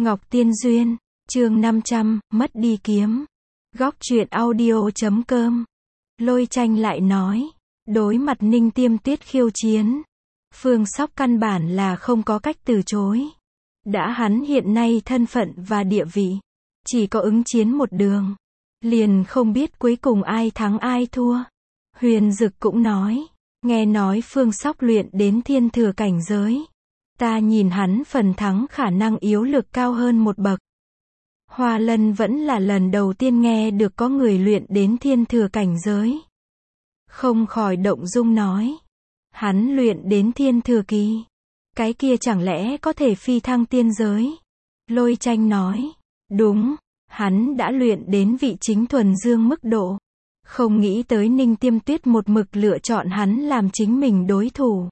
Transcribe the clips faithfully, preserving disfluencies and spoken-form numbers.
Ngọc Tiên Duyên, chương năm trăm, mất đi kiếm. Góc truyện audio chấm com. Lôi Tranh lại nói, đối mặt Ninh Tiêm Tuyết khiêu chiến, Phương Sóc căn bản là không có cách từ chối. Đã hắn hiện nay thân phận và địa vị, chỉ có ứng chiến một đường, liền không biết cuối cùng ai thắng ai thua. Huyền Dực cũng nói, nghe nói Phương Sóc luyện đến thiên thừa cảnh giới, ta nhìn hắn phần thắng khả năng yếu lược cao hơn một bậc. Hoa Lân vẫn là lần đầu tiên nghe được có người luyện đến thiên thừa cảnh giới. Không khỏi động dung nói, hắn luyện đến thiên thừa kỳ, cái kia chẳng lẽ có thể phi thăng tiên giới? Lôi Tranh nói, đúng, hắn đã luyện đến vị chính thuần dương mức độ. Không nghĩ tới Ninh Tiêm Tuyết một mực lựa chọn hắn làm chính mình đối thủ.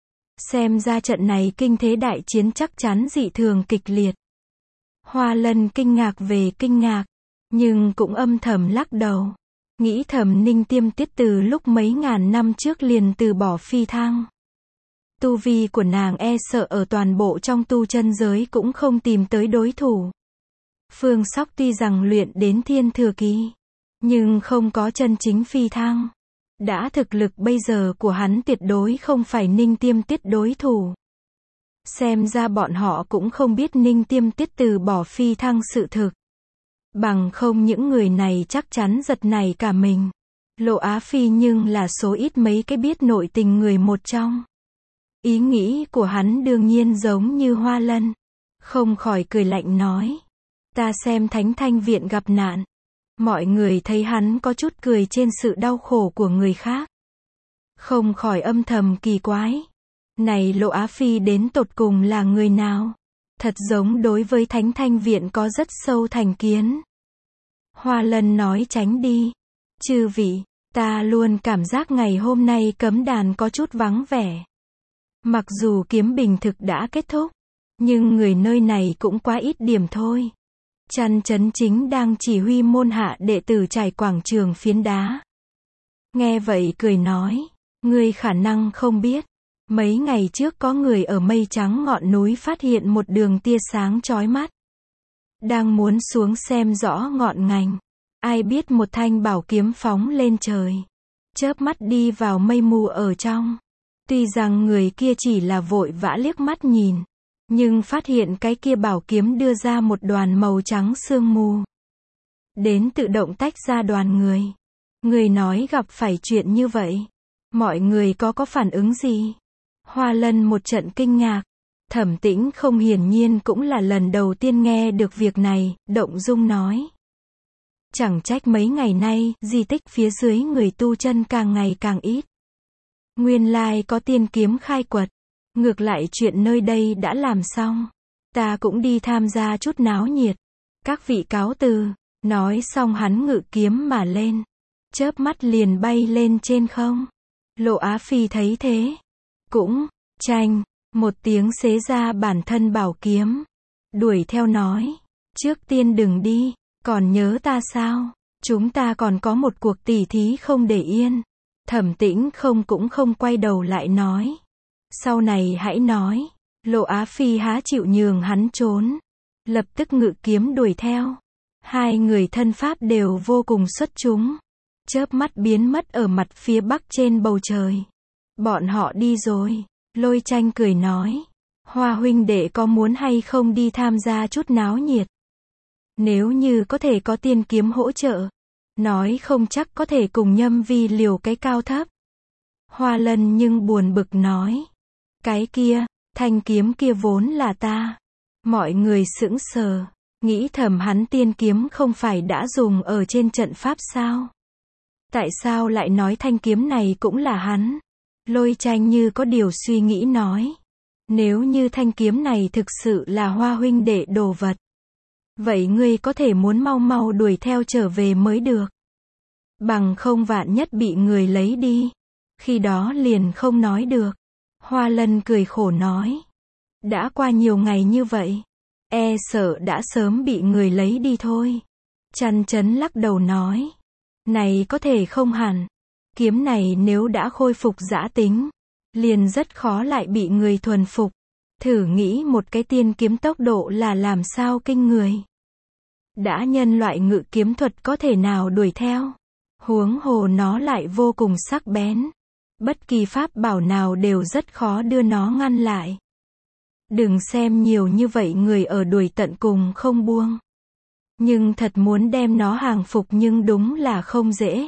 Xem ra trận này kinh thế đại chiến chắc chắn dị thường kịch liệt. Hoa Lân kinh ngạc về kinh ngạc, nhưng cũng âm thầm lắc đầu. Nghĩ thầm Ninh Tiêm Tuyết từ lúc mấy ngàn năm trước liền từ bỏ phi thăng. Tu vi của nàng e sợ ở toàn bộ trong tu chân giới cũng không tìm tới đối thủ. Phương Sóc tuy rằng luyện đến thiên thừa kỳ, nhưng không có chân chính phi thăng. Đã thực lực bây giờ của hắn tuyệt đối không phải Ninh Tiêm Tuyết đối thủ. Xem ra bọn họ cũng không biết Ninh Tiêm Tuyết từ bỏ phi thăng sự thực. Bằng không những người này chắc chắn giật nảy cả mình. Lộ Á Phi nhưng là số ít mấy cái biết nội tình người một trong. Ý nghĩ của hắn đương nhiên giống như Hoa Lân. Không khỏi cười lạnh nói, ta xem Thánh Thanh Viện gặp nạn. Mọi người thấy hắn có chút cười trên sự đau khổ của người khác. Không khỏi âm thầm kỳ quái. Này Lộ Á Phi đến tột cùng là người nào? Thật giống đối với Thánh Thanh Viện có rất sâu thành kiến. Hoa Lân nói tránh đi. Chư vị, ta luôn cảm giác ngày hôm nay cấm đàn có chút vắng vẻ. Mặc dù kiếm bình thực đã kết thúc, nhưng người nơi này cũng quá ít điểm thôi. Chăn Chấn Chính đang chỉ huy môn hạ đệ tử trải quảng trường phiến đá. Nghe vậy cười nói, ngươi khả năng không biết, mấy ngày trước có người ở Mây Trắng ngọn núi phát hiện một đường tia sáng chói mắt. Đang muốn xuống xem rõ ngọn ngành, ai biết một thanh bảo kiếm phóng lên trời, chớp mắt đi vào mây mù ở trong. Tuy rằng người kia chỉ là vội vã liếc mắt nhìn, nhưng phát hiện cái kia bảo kiếm đưa ra một đoàn màu trắng sương mù. Đến tự động tách ra đoàn người. Người nói gặp phải chuyện như vậy, mọi người có có phản ứng gì? Hoa Lân một trận kinh ngạc. Thẩm Tĩnh không hiển nhiên cũng là lần đầu tiên nghe được việc này, động dung nói. Chẳng trách mấy ngày nay, di tích phía dưới người tu chân càng ngày càng ít. Nguyên lai có tiên kiếm khai quật. Ngược lại chuyện nơi đây đã làm xong, ta cũng đi tham gia chút náo nhiệt. Các vị cáo từ. Nói xong hắn ngự kiếm mà lên, chớp mắt liền bay lên trên không. Lộ Á Phi thấy thế, cũng tranh một tiếng xế ra bản thân bảo kiếm, đuổi theo nói, trước tiên đừng đi, còn nhớ ta sao? Chúng ta còn có một cuộc tỉ thí không để yên. Thẩm Tĩnh không cũng không quay đầu lại nói, sau này hãy nói. Lộ Á Phi há chịu nhường hắn trốn, lập tức ngự kiếm đuổi theo. Hai người thân pháp đều vô cùng xuất chúng, chớp mắt biến mất ở mặt phía bắc trên bầu trời. Bọn họ đi rồi. Lôi Tranh cười nói, Hoa huynh đệ có muốn hay không đi tham gia chút náo nhiệt? Nếu như có thể có tiên kiếm hỗ trợ, nói không chắc có thể cùng Nhâm Vi liều cái cao thấp. Hoa Lân nhưng buồn bực nói, cái kia, thanh kiếm kia vốn là ta. Mọi người sững sờ, nghĩ thầm hắn tiên kiếm không phải đã dùng ở trên trận pháp sao? Tại sao lại nói thanh kiếm này cũng là hắn? Lôi Tranh như có điều suy nghĩ nói, nếu như thanh kiếm này thực sự là Hoa huynh đệ đồ vật, vậy ngươi có thể muốn mau mau đuổi theo trở về mới được. Bằng không vạn nhất bị người lấy đi, khi đó liền không nói được. Hoa Lân cười khổ nói, đã qua nhiều ngày như vậy, e sợ đã sớm bị người lấy đi thôi. Chăn Chấn lắc đầu nói, này có thể không hẳn. Kiếm này nếu đã khôi phục dã tính, liền rất khó lại bị người thuần phục. Thử nghĩ một cái tiên kiếm tốc độ là làm sao kinh người. Đã nhân loại ngự kiếm thuật có thể nào đuổi theo. Huống hồ nó lại vô cùng sắc bén. Bất kỳ pháp bảo nào đều rất khó đưa nó ngăn lại. Đừng xem nhiều như vậy người ở đuổi tận cùng không buông. Nhưng thật muốn đem nó hàng phục nhưng đúng là không dễ.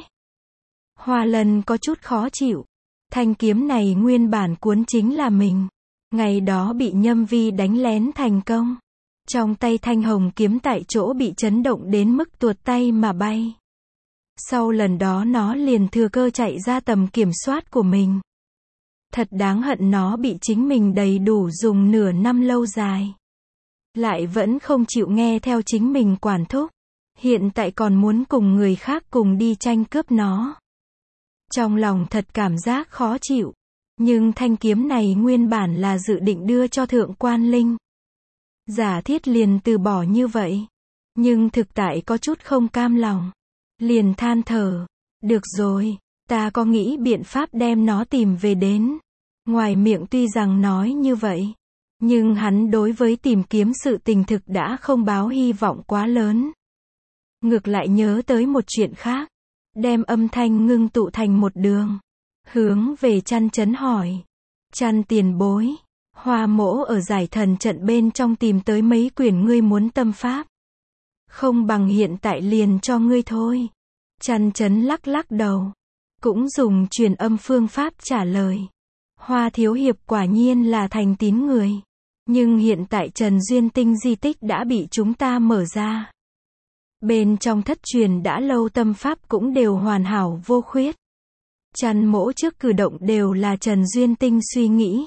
Hoa Lân có chút khó chịu. Thanh kiếm này nguyên bản cuốn chính là mình. Ngày đó bị Nhâm Vi đánh lén thành công. Trong tay thanh hồng kiếm tại chỗ bị chấn động đến mức tuột tay mà bay. Sau lần đó nó liền thừa cơ chạy ra tầm kiểm soát của mình. Thật đáng hận nó bị chính mình đầy đủ dùng nửa năm lâu dài. Lại vẫn không chịu nghe theo chính mình quản thúc. Hiện tại còn muốn cùng người khác cùng đi tranh cướp nó. Trong lòng thật cảm giác khó chịu. Nhưng thanh kiếm này nguyên bản là dự định đưa cho Thượng Quan Linh. Giả thiết liền từ bỏ như vậy. Nhưng thực tại có chút không cam lòng. Liền than thở. Được rồi, ta có nghĩ biện pháp đem nó tìm về đến. Ngoài miệng tuy rằng nói như vậy. Nhưng hắn đối với tìm kiếm sự tình thực đã không báo hy vọng quá lớn. Ngược lại nhớ tới một chuyện khác. Đem âm thanh ngưng tụ thành một đường. Hướng về Chăn Chấn hỏi. Chăn tiền bối. Hoa mỗ ở giải thần trận bên trong tìm tới mấy quyển ngươi muốn tâm pháp. Không bằng hiện tại liền cho ngươi thôi. Chăn Chấn lắc lắc đầu. Cũng dùng truyền âm phương pháp trả lời. Hoa thiếu hiệp quả nhiên là thành tín người. Nhưng hiện tại Trần Duyên Tinh di tích đã bị chúng ta mở ra. Bên trong thất truyền đã lâu tâm pháp cũng đều hoàn hảo vô khuyết. Chăn mỗ trước cử động đều là Trần Duyên Tinh suy nghĩ.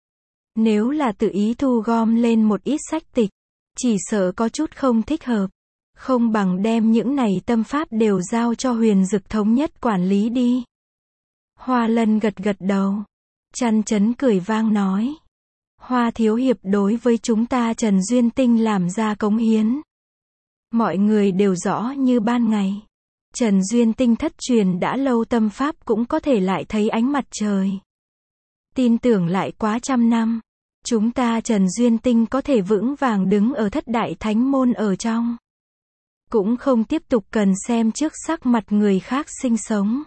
Nếu là tự ý thu gom lên một ít sách tịch, chỉ sợ có chút không thích hợp. Không bằng đem những này tâm pháp đều giao cho Huyền Dực thống nhất quản lý đi. Hoa Lân gật gật đầu. Chăn Chấn cười vang nói. Hoa thiếu hiệp đối với chúng ta Trần Duyên Tinh làm ra cống hiến. Mọi người đều rõ như ban ngày. Trần Duyên Tinh thất truyền đã lâu tâm pháp cũng có thể lại thấy ánh mặt trời. Tin tưởng lại quá trăm năm. Chúng ta Trần Duyên Tinh có thể vững vàng đứng ở thất đại thánh môn ở trong. Cũng không tiếp tục cần xem trước sắc mặt người khác sinh sống.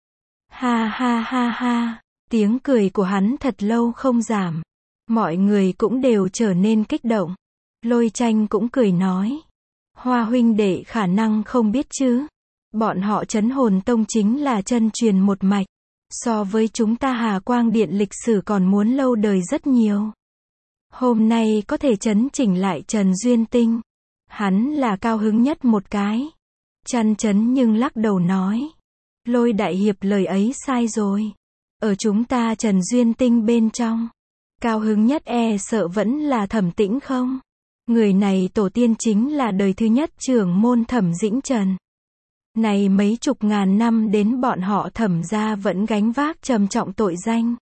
Ha ha ha ha. Tiếng cười của hắn thật lâu không giảm. Mọi người cũng đều trở nên kích động. Lôi Tranh cũng cười nói. Hoa huynh đệ khả năng không biết chứ. Bọn họ Trấn Hồn Tông chính là chân truyền một mạch. So với chúng ta Hà Quang Điện lịch sử còn muốn lâu đời rất nhiều. Hôm nay có thể chấn chỉnh lại Trần Duyên Tinh. Hắn là cao hứng nhất một cái. Chăn Chấn nhưng lắc đầu nói. Lôi đại hiệp lời ấy sai rồi. Ở chúng ta Trần Duyên Tinh bên trong. Cao hứng nhất e sợ vẫn là Thẩm Tĩnh không? Người này tổ tiên chính là đời thứ nhất trưởng môn Thẩm Dĩnh Trần. Này mấy chục ngàn năm đến bọn họ Thẩm gia vẫn gánh vác trầm trọng tội danh.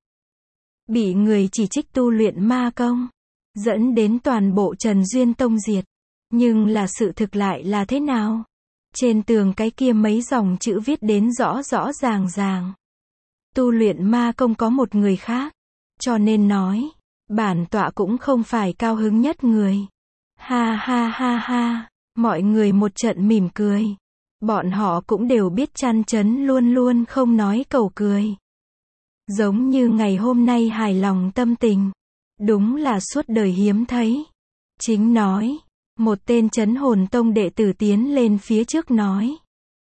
Bị người chỉ trích tu luyện ma công. Dẫn đến toàn bộ Trần Duyên Tông diệt. Nhưng là sự thực lại là thế nào? Trên tường cái kia mấy dòng chữ viết đến rõ rõ ràng ràng. Tu luyện ma công có một người khác. Cho nên nói, bản tọa cũng không phải cao hứng nhất người. Ha ha ha ha, mọi người một trận mỉm cười. Bọn họ cũng đều biết Chăn Chấn luôn luôn không nói cầu cười. Giống như ngày hôm nay hài lòng tâm tình. Đúng là suốt đời hiếm thấy. Chính nói, một tên Trấn Hồn Tông đệ tử tiến lên phía trước nói.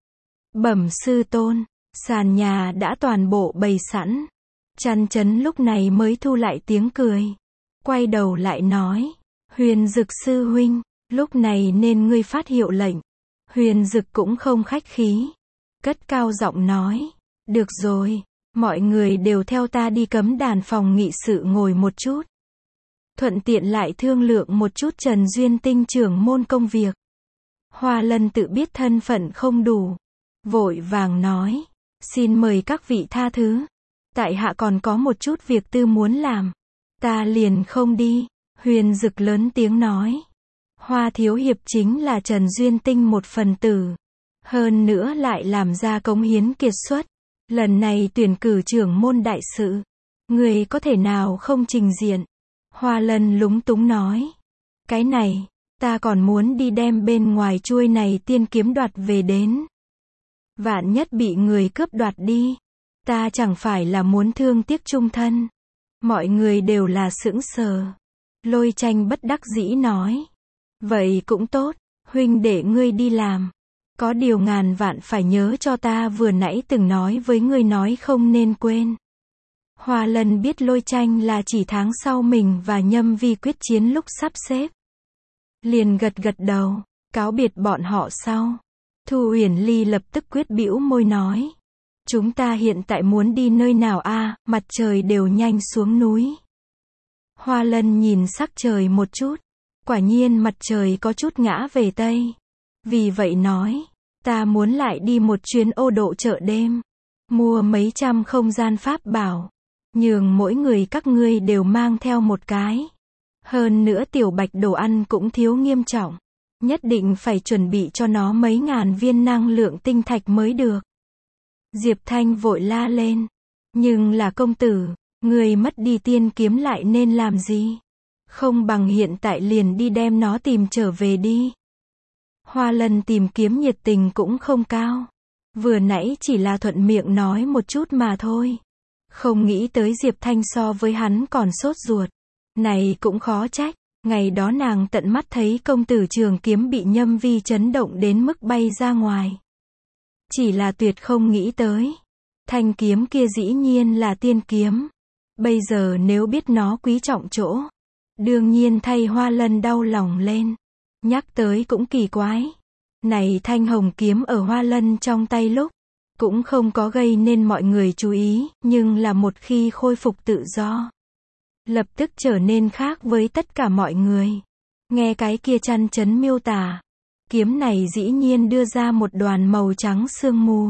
Bẩm sư tôn, sàn nhà đã toàn bộ bày sẵn. Chăn Chấn lúc này mới thu lại tiếng cười. Quay đầu lại nói. Huyền Dực sư huynh, lúc này nên ngươi phát hiệu lệnh. Huyền Dực cũng không khách khí. Cất cao giọng nói. Được rồi, mọi người đều theo ta đi cấm đàn phòng nghị sự ngồi một chút. Thuận tiện lại thương lượng một chút Trần Duyên Tinh trưởng môn công việc. Hoa Lân tự biết thân phận không đủ. Vội vàng nói. Xin mời các vị tha thứ. Tại hạ còn có một chút việc tư muốn làm. Ta liền không đi. Huyền Dực lớn tiếng nói. Hoa thiếu hiệp chính là Trần Duyên Tinh một phần tử. Hơn nữa lại làm ra cống hiến kiệt xuất. Lần này tuyển cử trưởng môn đại sự. Người có thể nào không trình diện. Hoa Lân lúng túng nói. Cái này, ta còn muốn đi đem bên ngoài chuôi này tiên kiếm đoạt về đến. Vạn nhất bị người cướp đoạt đi, ta chẳng phải là muốn thương tiếc chung thân. Mọi người đều là sững sờ. Lôi Tranh bất đắc dĩ nói. Vậy cũng tốt, huynh để ngươi đi làm. Có điều ngàn vạn phải nhớ cho ta vừa nãy từng nói với ngươi nói không nên quên. Hoa Lân biết Lôi Tranh là chỉ tháng sau mình và Nhâm Vi quyết chiến lúc sắp xếp. Liền gật gật đầu, cáo biệt bọn họ sau. Thu Uyển Ly lập tức quyết bĩu môi nói. Chúng ta hiện tại muốn đi nơi nào a? À, mặt trời đều nhanh xuống núi. Hoa Lân nhìn sắc trời một chút. Quả nhiên mặt trời có chút ngã về Tây. Vì vậy nói, ta muốn lại đi một chuyến ô độ chợ đêm. Mua mấy trăm không gian pháp bảo. Nhường mỗi người các ngươi đều mang theo một cái. Hơn nữa Tiểu Bạch đồ ăn cũng thiếu nghiêm trọng. Nhất định phải chuẩn bị cho nó mấy ngàn viên năng lượng tinh thạch mới được. Diệp Thanh vội la lên. Nhưng là công tử, người mất đi tiên kiếm lại nên làm gì? Không bằng hiện tại liền đi đem nó tìm trở về đi. Hoa Lân tìm kiếm nhiệt tình cũng không cao. Vừa nãy chỉ là thuận miệng nói một chút mà thôi. Không nghĩ tới Diệp Thanh so với hắn còn sốt ruột. Này cũng khó trách. Ngày đó nàng tận mắt thấy công tử trường kiếm bị Nhâm Vi chấn động đến mức bay ra ngoài. Chỉ là tuyệt không nghĩ tới. Thanh kiếm kia dĩ nhiên là tiên kiếm. Bây giờ nếu biết nó quý trọng chỗ. Đương nhiên thay Hoa Lân đau lòng lên. Nhắc tới cũng kỳ quái. Này thanh hồng kiếm ở Hoa Lân trong tay lúc. Cũng không có gây nên mọi người chú ý. Nhưng là một khi khôi phục tự do. Lập tức trở nên khác với tất cả mọi người. Nghe cái kia chăn chấn miêu tả. Kiếm này dĩ nhiên đưa ra một đoàn màu trắng sương mù.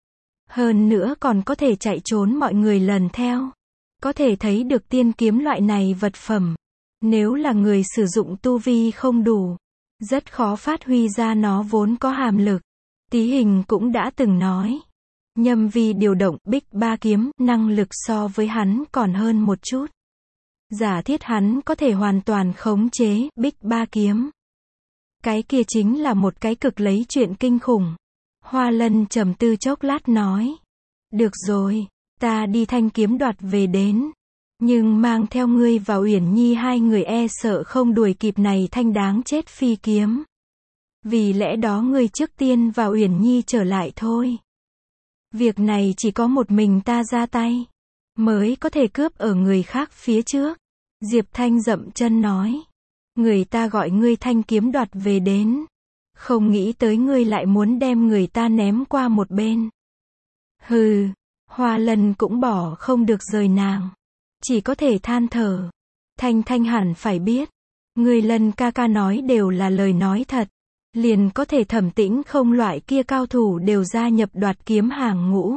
Hơn nữa còn có thể chạy trốn mọi người lần theo. Có thể thấy được tiên kiếm loại này vật phẩm. Nếu là người sử dụng tu vi không đủ. Rất khó phát huy ra nó vốn có hàm lực. Tí Hình cũng đã từng nói. Nhâm Vi điều động Bích Ba kiếm, năng lực so với hắn còn hơn một chút. Giả thiết hắn có thể hoàn toàn khống chế Bích Ba kiếm. Cái kia chính là một cái cực lấy chuyện kinh khủng. Hoa Lân trầm tư chốc lát nói. Được rồi, ta đi thanh kiếm đoạt về đến. Nhưng mang theo ngươi và Uyển Nhi hai người e sợ không đuổi kịp này thanh đáng chết phi kiếm. Vì lẽ đó ngươi trước tiên và Uyển Nhi trở lại thôi. Việc này chỉ có một mình ta ra tay. Mới có thể cướp ở người khác phía trước. Diệp Thanh dậm chân nói. Người ta gọi ngươi thanh kiếm đoạt về đến. Không nghĩ tới ngươi lại muốn đem người ta ném qua một bên. Hừ, Hoa Lân cũng bỏ không được rời nàng. Chỉ có thể than thở. Thanh Thanh hẳn phải biết. Ngươi Lân ca ca nói đều là lời nói thật. Liền có thể Thẩm Tĩnh không loại kia cao thủ đều gia nhập đoạt kiếm hàng ngũ.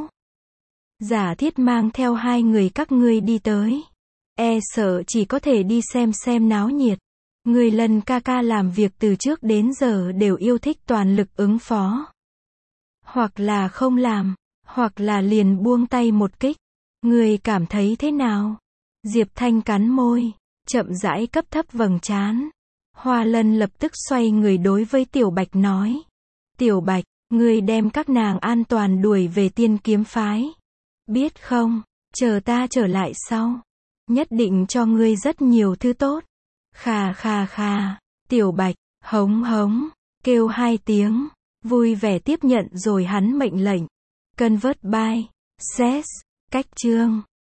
Giả thiết mang theo hai người các ngươi đi tới. E sợ chỉ có thể đi xem xem náo nhiệt. Người Lân ca ca làm việc từ trước đến giờ đều yêu thích toàn lực ứng phó. Hoặc là không làm, hoặc là liền buông tay một kích. Người cảm thấy thế nào? Diệp Thanh cắn môi, chậm rãi cấp thấp vầng trán. Hoa Lân lập tức xoay người đối với Tiểu Bạch nói. Tiểu Bạch, ngươi đem các nàng an toàn đuổi về Tiên Kiếm Phái. Biết không, chờ ta trở lại sau. Nhất định cho ngươi rất nhiều thứ tốt. Khà khà khà, Tiểu Bạch, hống hống, kêu hai tiếng, vui vẻ tiếp nhận rồi hắn mệnh lệnh. Convert by, Zest, cách chương.